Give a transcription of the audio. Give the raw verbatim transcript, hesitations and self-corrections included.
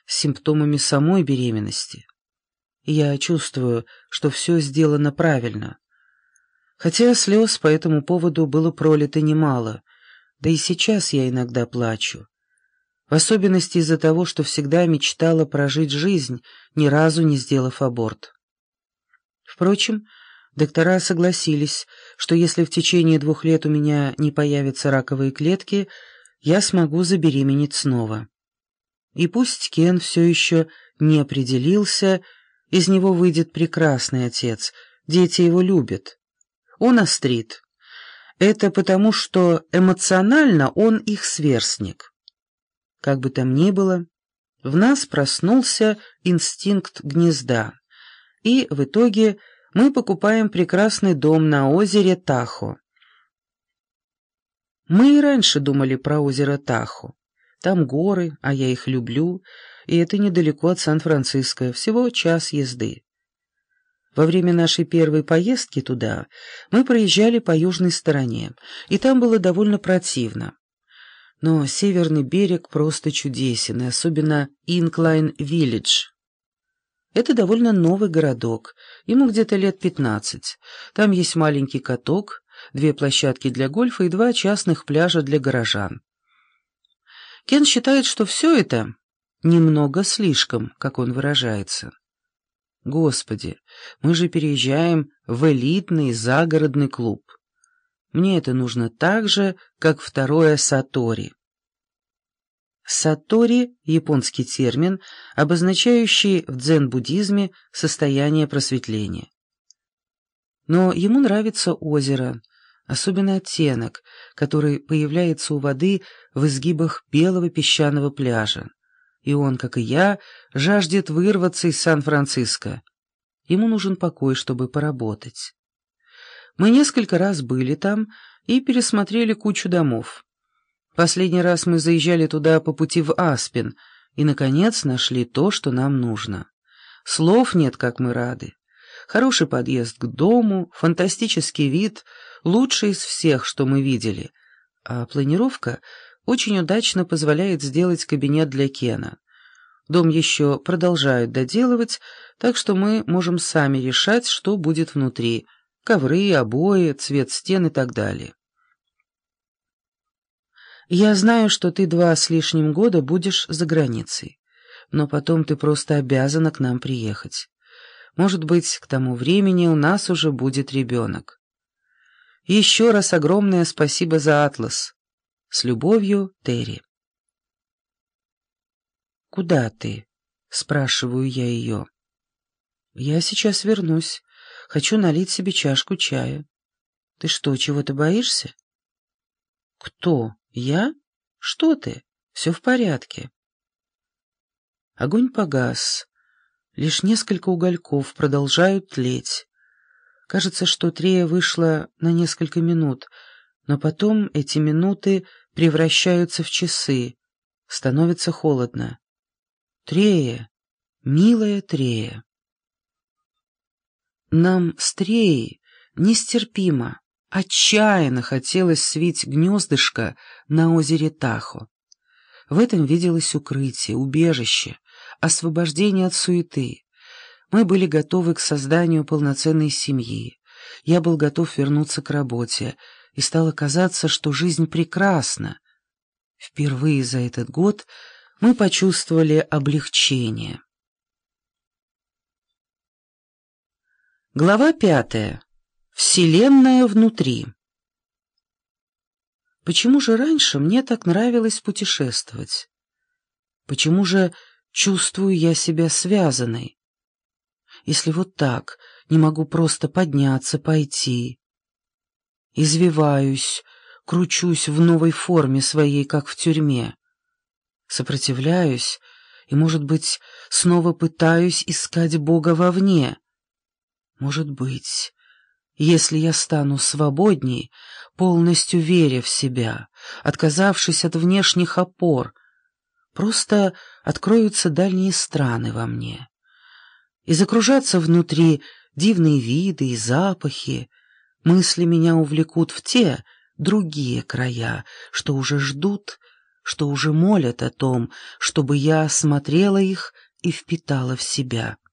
с симптомами самой беременности. И я чувствую, что все сделано правильно. Хотя слез по этому поводу было пролито немало, да и сейчас я иногда плачу. В особенности из-за того, что всегда мечтала прожить жизнь, ни разу не сделав аборт. Впрочем, доктора согласились, что если в течение двух лет у меня не появятся раковые клетки, я смогу забеременеть снова. И пусть Кен все еще не определился, из него выйдет прекрасный отец, дети его любят. Он острит. Это потому, что эмоционально он их сверстник. Как бы там ни было, в нас проснулся инстинкт гнезда, и в итоге мы покупаем прекрасный дом на озере Тахо. Мы и раньше думали про озеро Тахо. Там горы, а я их люблю, и это недалеко от Сан-Франциско, всего час езды. Во время нашей первой поездки туда мы проезжали по южной стороне, и там было довольно противно. Но северный берег просто чудесен, и особенно Инклайн-Виллидж. Это довольно новый городок, ему где-то лет пятнадцать. Там есть маленький каток, две площадки для гольфа и два частных пляжа для горожан. Кен считает, что все это немного слишком, как он выражается. Господи, мы же переезжаем в элитный загородный клуб. Мне это нужно так же, как второе сатори. Сатори — японский термин, обозначающий в дзен-буддизме состояние просветления. Но ему нравится озеро, особенно оттенок, который появляется у воды в изгибах белого песчаного пляжа. И он, как и я, жаждет вырваться из Сан-Франциско. Ему нужен покой, чтобы поработать. Мы несколько раз были там и пересмотрели кучу домов. Последний раз мы заезжали туда по пути в Аспен и, наконец, нашли то, что нам нужно. Слов нет, как мы рады. Хороший подъезд к дому, фантастический вид, лучший из всех, что мы видели. А планировка очень удачно позволяет сделать кабинет для Кена. Дом еще продолжают доделывать, так что мы можем сами решать, что будет внутри. Ковры, обои, цвет стен и так далее. Я знаю, что ты два с лишним года будешь за границей, но потом ты просто обязана к нам приехать. Может быть, к тому времени у нас уже будет ребенок. Еще раз огромное спасибо за атлас. С любовью, Терри. «Куда ты?» — спрашиваю я ее. «Я сейчас вернусь. Хочу налить себе чашку чая. Ты что, чего-то боишься?» «Кто? Я? Что ты? Все в порядке». Огонь погас. Лишь несколько угольков продолжают тлеть. Кажется, что Трея вышла на несколько минут, но потом эти минуты превращаются в часы. Становится холодно. Трея, милая Трея. Нам с Треей нестерпимо, отчаянно хотелось свить гнездышко на озере Тахо. В этом виделось укрытие, убежище, освобождение от суеты. Мы были готовы к созданию полноценной семьи. Я был готов вернуться к работе, и стало казаться, что жизнь прекрасна. Впервые за этот год мы почувствовали облегчение. Глава пятая. Вселенная внутри. Почему же раньше мне так нравилось путешествовать? Почему же чувствую я себя связанной? Если вот так не могу просто подняться, пойти. Извиваюсь, кручусь в новой форме своей, как в тюрьме. Сопротивляюсь и, может быть, снова пытаюсь искать Бога вовне. Может быть, если я стану свободней, полностью веря в себя, отказавшись от внешних опор, просто откроются дальние страны во мне. И закружатся внутри дивные виды и запахи, мысли меня увлекут в те другие края, что уже ждут, что уже молят о том, чтобы я осмотрела их и впитала в себя.